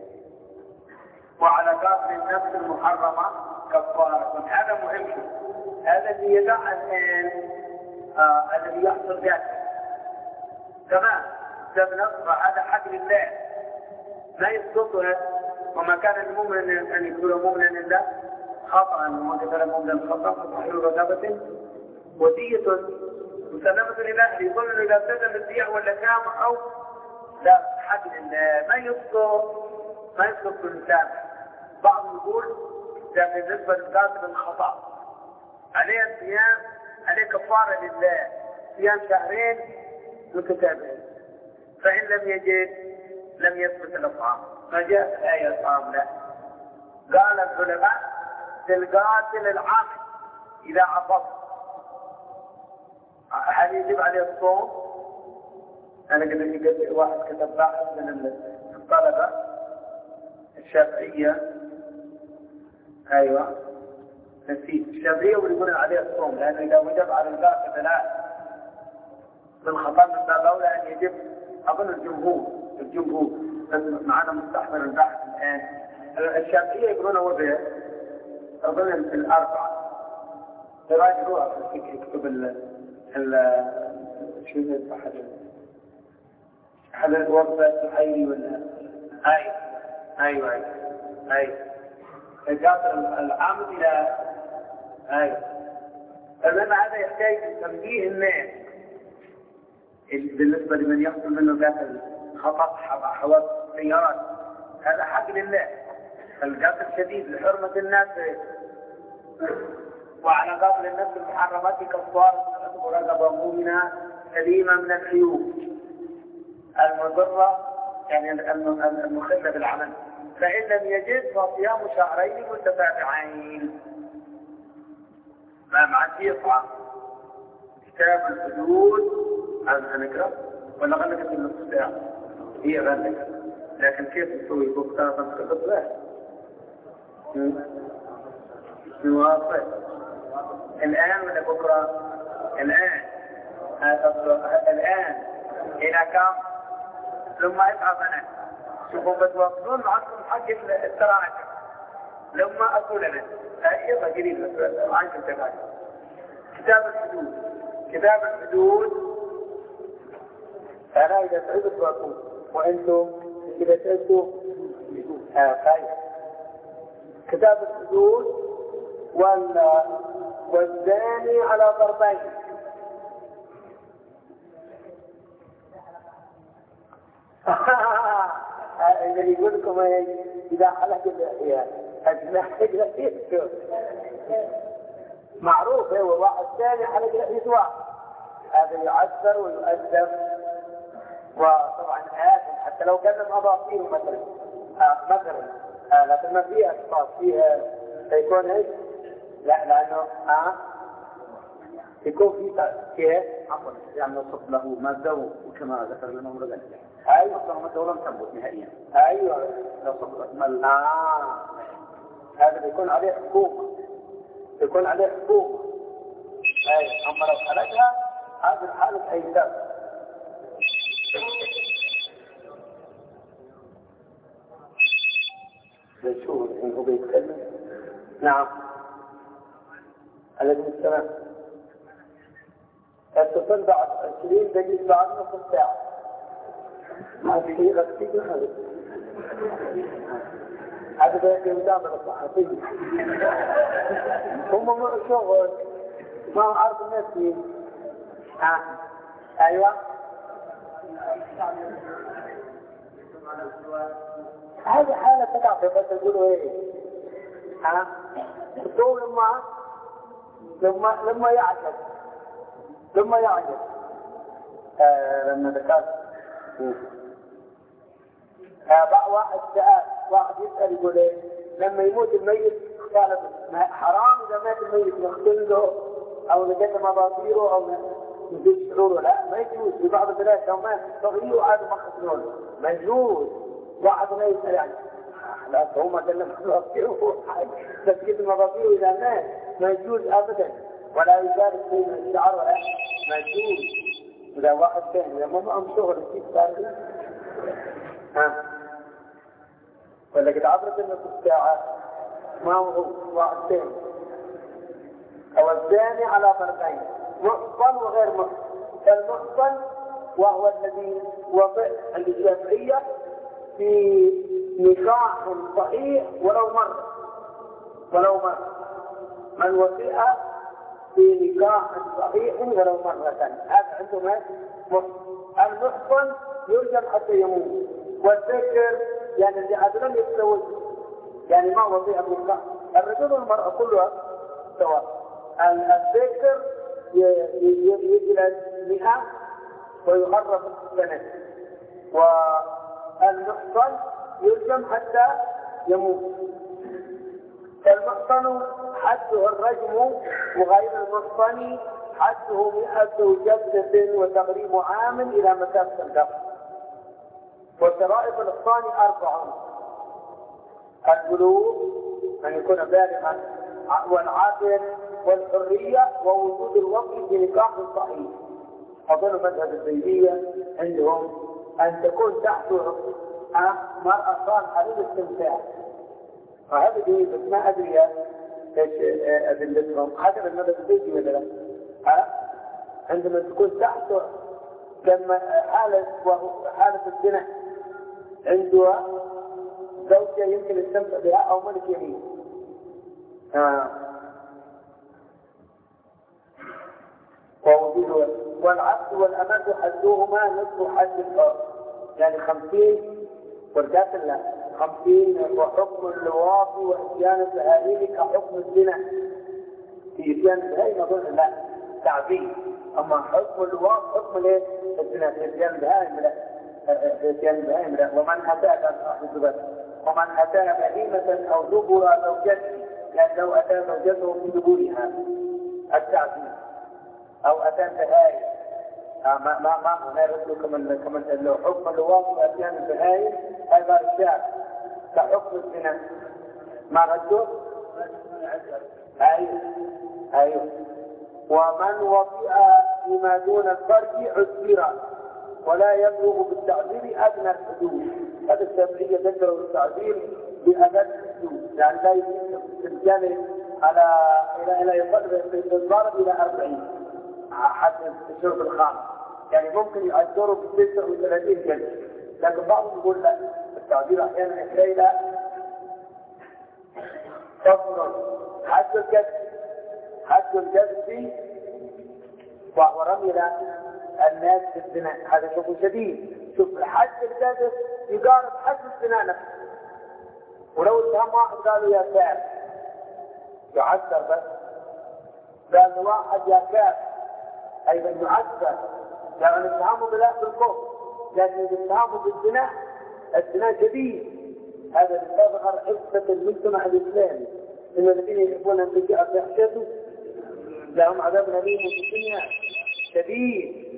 وعلى قاتل النفس المحرمة كفارة. هذا مهم، هذا اللي يدع الآن الذي يحصل ذاته تمام نصبح هذا حق لله ما يسقطها، وما كان المؤمن أن يكون مؤمنا لله خطأ وما كان مؤمنا خطأ فتحرير رقبة ودية مسلمة لله يظن إذا ابتدى بالبيع ولا كام أو لا حق لله ما يسقط الإنسان. بعض يقول ده بالنسبة للقاتل الخطأ عليه الصيام عليه كفارة لله صيام شهرين متتابعين، فإن لم يجد لم يثبت الإطعام. ما جاء في الآية الإطعام لا. قال العلماء للقاتل العامل إذا عطف هل يجب عليه الصوم؟ أنا قلت واحد كتب باحث من الطلبة الشافعية أيوة نسيت الشافعية ويقولون عليه الصوم، لأنه إذا وجب على القاتل لا من خطأ من باب أولى أن يجب. أظن الجمهور معنا مستحضر البحث الآن الشافعية يقولون وضع أظن الأربعة يراجعوها في الفكر يكتب شو أحد الوضع الحيري ولا أيوة القاتل العامل إلى فلما هذا يحتاج تنبيه الناس بالنسبة لمن يحصل منه قاتل خطأ حوادث سيارات هذا حق لله. القاتل شديد لحرمة الناس وعلى قاتل النفس المحرمات كفارة رقبة مؤمنة سليمة من العيوب المضرة يعني المخلة بالعمل. فإن لم يجد فصيام شهرين متتابعين ما معك يطعم. كتاب الحدود هذا نقرأ ولا غلقت من نصف ساعة؟ هي غلقت لكن كيف تسوي بكرة تنقض له؟ نواصل الآن ولا بكرة؟ الآن إلى كم؟ لما يتعبنا شوفوا بتوصلون معكم حق التراجع لما أقول لنا يلا قريب عنك التراجع. كتاب الحدود أنا إذا تعبت وأقول وأنتم إذا تعبتوا خير. كتاب الحدود والزاني على ضربين. اللي يقول لكم إذا حلق لحيته معروف هو واحد ثاني حلق لحيته هذا يعذر ويؤدب وطبعا آثم حتى لو كان أضافيه مثلا لكن ما فيها أشخاص فيها يكون إيش؟ لا لأنه يكون فيه عفوا يعني نصف له مادة وكما ذكر لنا مرة أيوة مادة ولم تنبت نهائيا. أيوة نصف هذا بيكون عليه حقوق أيوة أما لو خلقها هذا الحالة أيضا نشوف إنه بيتكلم. نعم عليكم السلام. اتصل بعد 20 دقيقة بعد نصف ساعة ما في شيء غسيل هذا هذا بيجي مجاملة الصحفية. هم شغل ما عارف الناس فيه. أيوة. هذه حالة تقع بس تقولوا إيه؟ تقول لما يعجب لما ذكرت واحد يسأل يقول إيه؟ لما يموت الميت قال حرام إذا مات الميت نغسل له أو نجد مباطيره أو نزيد شعوره. لا ما يجوز. في بعض البلاد لو مات صغير وعاد ما خسرونه ما يجوز. واحد ما يسأل يعني لا هم قال مباطيره تسكيت المباطير إذا مات ما يجوز أبدا ولا يشارك بين الشعر ولا ما يجوز. إذا واحد ثاني إذا ما معهم شغل الشيء ثاني ولا قد عبرت النص الساعة ما هو واحد ثاني. أو الثاني على فرقين محصن وغير محصن. المحصن وهو الذي وضع عند الشافعية في نكاح صحيح ولو مرة من وفئ في نكاح صحيح ولو مرة. هذا عندهم المحصن يرجم حتى يموت. والذكر يعني اللي عاد لم يتزوج يعني ما وضيع من النكاح. الرجل والمرأة كلها سواء. الذكر يجلس 100 ويغرب سنة. والمحصن يرجم حتى يموت. المحصن حده الرجم وغير المحصن حده 100 جلدة وتغريب عام إلى مسافة الدفع. وشرائط الإحصان 4: البلوغ أن يكون بالغا والعاقل والحرية ووجود الوقت في نكاح صحيح. أظن مذهب الزيدية عندهم أن تكون تحته مرأة صالحة للاستمتاع. وهذا دي بس ما أدري ايش أدلتهم. حسب المذهب الزيدي ولا لا؟ عندما تكون تحته كما حالة الزنا عندها زوجة يمكن يستمتع بها أو ملك يمين. والعبد والأمة حدوهما نصف حد الحر يعني 50 ورجات الله 50. وحكم اللواط وإتيان البهائم كحكم الزنا. في إتيان البهائم أظن لا تعبير. أما حكم اللواط حكم الايه؟ الزنا. في إتيان البهائم لا. ومن أتى بهيمة أو دبر زوجته يعني لو أتى زوجته في دبورها التعبير أو أتى بهائم ما نرد كمن لو حكم اللواط وأتيان البهائم هذا الشعب كحكم الزنا ما رده. أيوه. ومن وطئ بما دون الفرج عذر ولا يبلغ بالتعبير أدنى الحدود. هذا الشافعية ذكروا التعبير بأدنى الحدود يعني لا يمكن الجانب إلى الضرب إلى 40 حد الشرب الخام يعني ممكن يؤجروا ب 36 جلد. لكن بعضهم يقول لا التعبير أحيانا يحتاج إلى فصل. حد الجذب وهو رمي الناس في الزنا. هذا شوف شديد. شوف حد الجذب يقارب حد الزنا نفسه. ولو اتهم واحد قالوا يا كافر يعذر بس. قال واحد يا كافر أيضا يعذر يعني اتهامه بالكفر. لكن اتهامه بالزنا الزنا شديد. هذا يظهر حفظة المجتمع الإسلامي إن الذين يحبون أن تجاء فحشته لهم عذاب أليم في الدنيا شديد.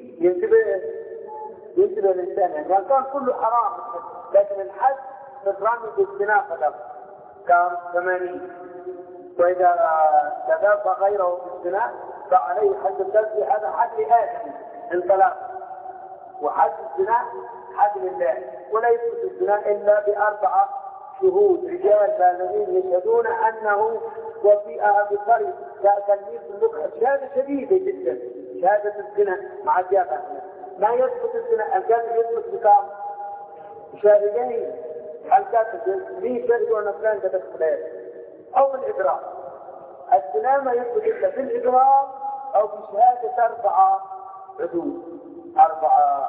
ينتبه الإنسان يعني كان كله حرام لكن الحد في الرمي بالزنا فقط كان 80. وإذا تدافع غيره بالزنا فعليه حد الذبح. هذا حد لآدم انطلاق. وحد الزنا حد لله. ولا يثبت الزنا إلا ب4 شهود رجال بالغين يشهدون أنه وفيها بطريق تلميذ اللقحة. شهادة شديدة جدا شهادة الزنا مع الجامعة. ما يثبت الزنا الجامع يثبت بكام شاهدين هل كاتب مين يقول أن فلان كتب فلان أو بالإدراك. الزنا ما يثبت إلا بالإدراك أو بشهادة 4 عدول 4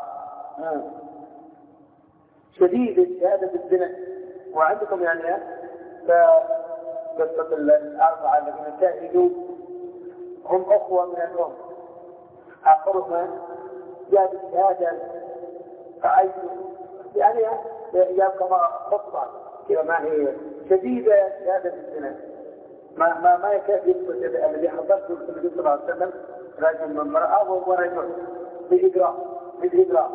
شديد الشهادة بالزنا. وعندكم يعني قصة 4 الذين شاهدوا هم أخوة من الأم، آخرهم جاب الشهادة فعيشوا يعني جاب كما خطبة كما ما هي شديدة شهادة بالزنا. ما يكاد يثبت الذي حضرته النبي صلى الله عليه وسلم رجل من امرأة ورجل بالإجراء.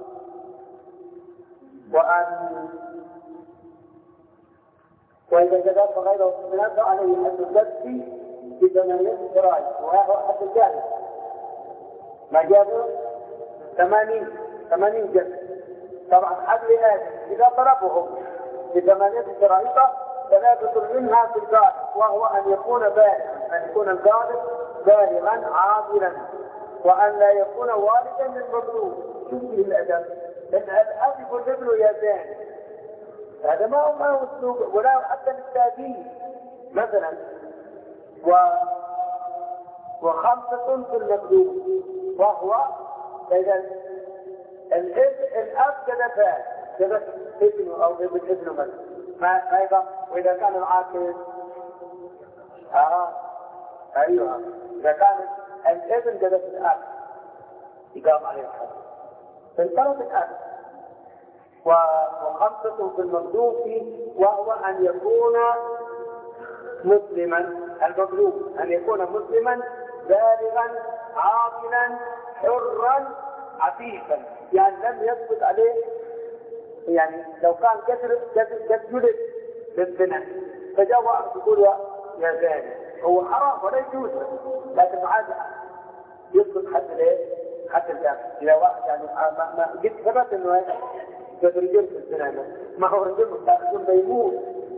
وإذا جاء فغيره الزنا فعليه حد الذبح ب8 جرائم وهو حد الجاهل. ما جابوا 80 جلد. طبعا حد آدم إذا ضربهم ب8 جرائم فلا يبطل منها في الغالب، وهو أن يكون بالغا، أن يكون الغالب بالغا عاقلا، وأن لا يكون والدا للمظلوم. شوف به الأدب، لأن الأب يقول ابنه يا زاني، هذا ما هو أسلوب ولا حتى للتأديب مثلا. و5 في المظلوم، وهو إذا الأب كذا ابنه أو ابنه مثلا ما أيضا. وإذا كان العاقل أيوه، إذا كان الابن جلس الأب يقام عليه الحد فانطلق الأب. و5 في المظلوم وهو أن يكون مسلما، المظلوم أن يكون مسلما بالغا عاقلا حرا عفيفا، يعني لم يثبت عليه، يعني لو كان جلد للزنا فجاء واحد يقول يا زاني هو حرام ولا يجوز، لكن عاد يثبت حد الايه؟ حد الجامع. اذا واحد يعني ما قد ثبت انه قد رجل في الزنا، ما هو رجل مستعد يموت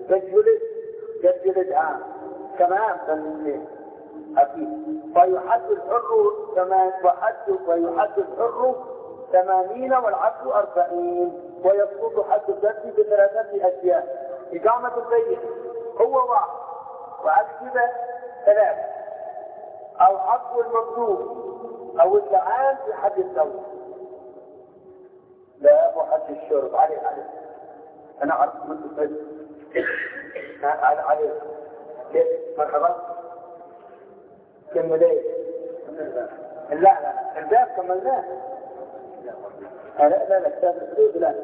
جلد كمان بالمثل أكيد. ويحد الحر 80 والعبد 40 ويسقط حد الذات ب3 أشياء: إقامة البيت هو واحد، وعد كذا 3، أو حق المظلوم، أو اللعان في حد الزوج. لا وحد الشرب عليه أنا أعرف من البيت عليه كيف مرحبا كمليه. لا الباب كملناه. لا كتاب السود لا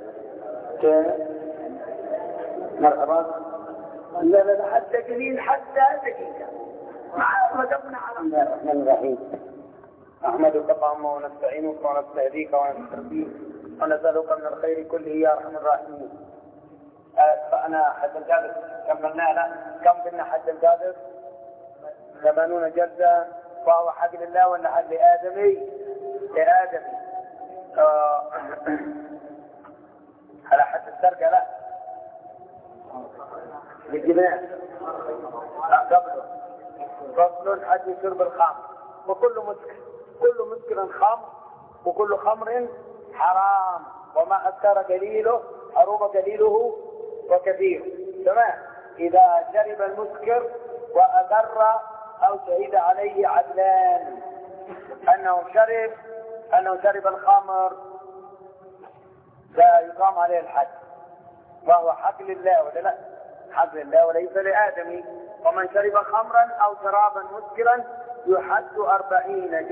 مرحبا. لا حتى قليل حتى دقيقة وقفنا على الله الرحمن الرحيم. أحمدك اللهم ونستعينك ونستهديك ونسترضيك ونسألك من الخير كله يا أرحم الراحمين. فأنا حد القاذف كملنا كم قلنا حد القاذف 80 جلدة، فهو حق لله ولا حق لآدمي على حد السرقة لا بالجناح قبله. فصل حد شرب الخمر، وكل مسكر خمر، وكل خمر حرام، وما أسكر قليله حرم قليله وكثير. تمام. إذا شرب المسكر وأقر أو شهد عليه عدلان أنه شرب الخمر لا يقام عليه الحد، وهو حق لله ولا لا؟ حق لله وليس لآدمي. ومن شرب خمرا أو شرابا مسكرا يحد 40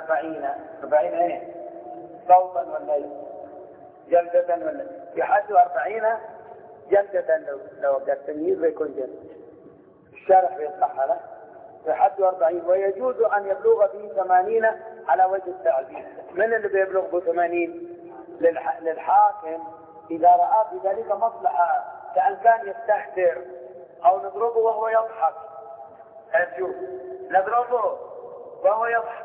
صوتا ولا جلدة ولا يحد 40 جلدة. لو قد تمييز بيكون جلدة. الشارح يصح له يحد 40. ويجوز أن يبلغ به 80 على وجه التعزيز. من اللي بيبلغ به 80؟ للحاكم إذا رأى بذلك مصلحة، كأن كان يستهتر أو نضربه وهو يضحك. شوف نضربه وهو يضحك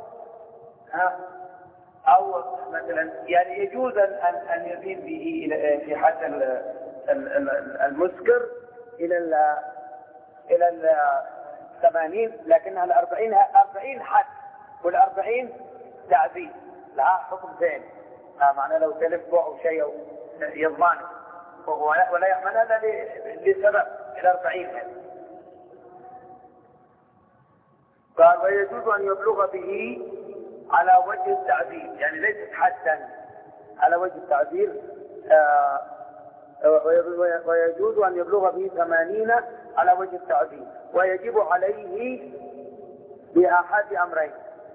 أو مثلا يعني يجوز أن يزيد به في حد المسكر إلى 80، لكنها 40 حد، وال40 تعذيب لها حكم ثاني. معناه لو تلف أو شيء يضمانه ولا يحمل هذا لسبب إلى 40 يعني. قال ويجوز أن يبلغ به على وجه التعديل، يعني ليست حدا على وجه التعديل. ويجوز أن يبلغ به 80 على وجه التعديل، ويجب عليه بأحد أمرين: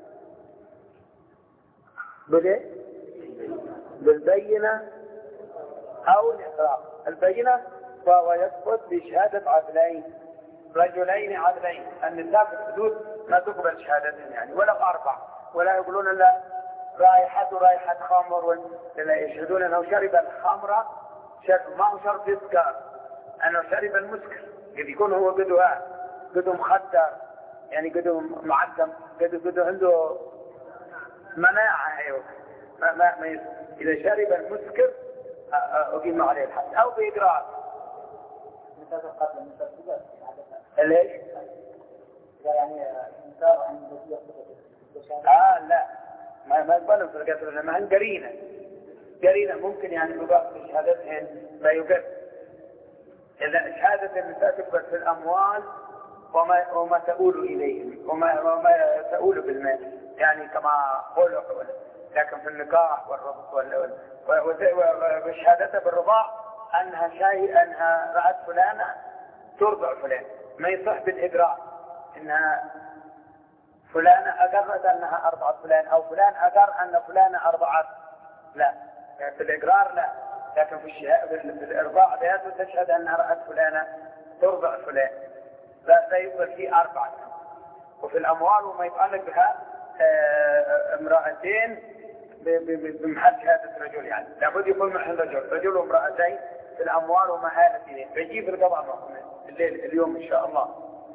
بالبينة أو الإقرار. البينة فهو يثبت بشهادة عدلين، رجلين عدلين. النساء في الحدود ما تقبل شهادتهم يعني، ولا 4، ولا يقولون لا رائحة خمر، ولا يشهدون أنه شرب الخمر، ما هو شرب إسكار، أنه شرب المسكر، قد يكون هو قده مخدر يعني، قده معدم، قده عنده مناعة. أيوه إذا شرب المسكر أقيم عليه الحد أو بإقرار. ليش؟ يعني إنكار عن لا ما يقبلوا في القتل، لما هن قرينة ممكن يعني بضغط شهادتهن لا يقبل. إذا شهادة النساء تقبل في الأموال وما تؤول إليهم وما تؤول بالمال يعني كما قولوا، لكن في النكاح وشهادتها بالرضاع أنها رأت فلانة ترضع فلان، ما يصح بالإقرار إنها فلانة أقرت أنها أرضعت فلان، أو فلان أقر أن فلانة أرضعت، لا يعني في الإقرار لا، لكن في الإرضاع ذاته تشهد أنها رأت فلانة ترضع فلان، لا يقبل فيه 4. وفي الأموال وما يتعلق بها امرأتين بمحل شهادة رجل، يعني لابد يكون محل رجل وامرأتين في الأموال وما آلت إليه. فيجيب القضاء معكم اليوم إن شاء الله.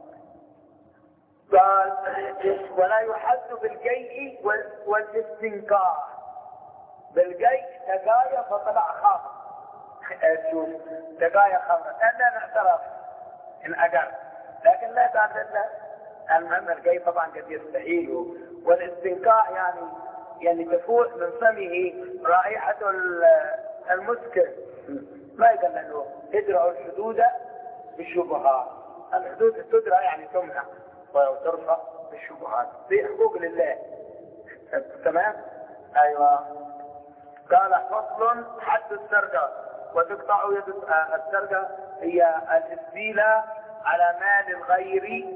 قال ولا يحد بالجيء والاستنكار. بالجيء تقايا فطلع خامر، شوف تقايا خامر أنا نعترف إن أقر، لكن لا تعتد له. المهم الجيء طبعا قد يستحيل، والاستنكار يعني تفوت من فمه رائحة المسكر. ما يقال له ادرأوا الحدود بالشبهات، الحدود تدرأ يعني تمنع وترفع بالشبهات، في حقوق لله. تمام؟ أيوة. قال فصل حد السرقة. وتقطع يد السرقة هي الاستيلاء على مال الغير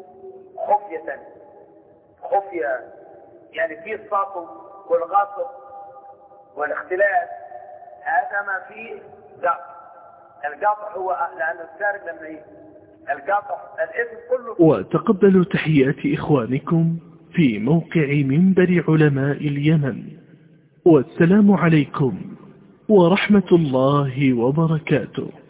خفية يعني في السطو والغصب والاختلاس، هذا ما فيه قطع. القطع هو لأن السارق لما القطع الاسم كله. وتقبلوا تحيات إخوانكم في موقع منبر علماء اليمن، والسلام عليكم ورحمة الله وبركاته.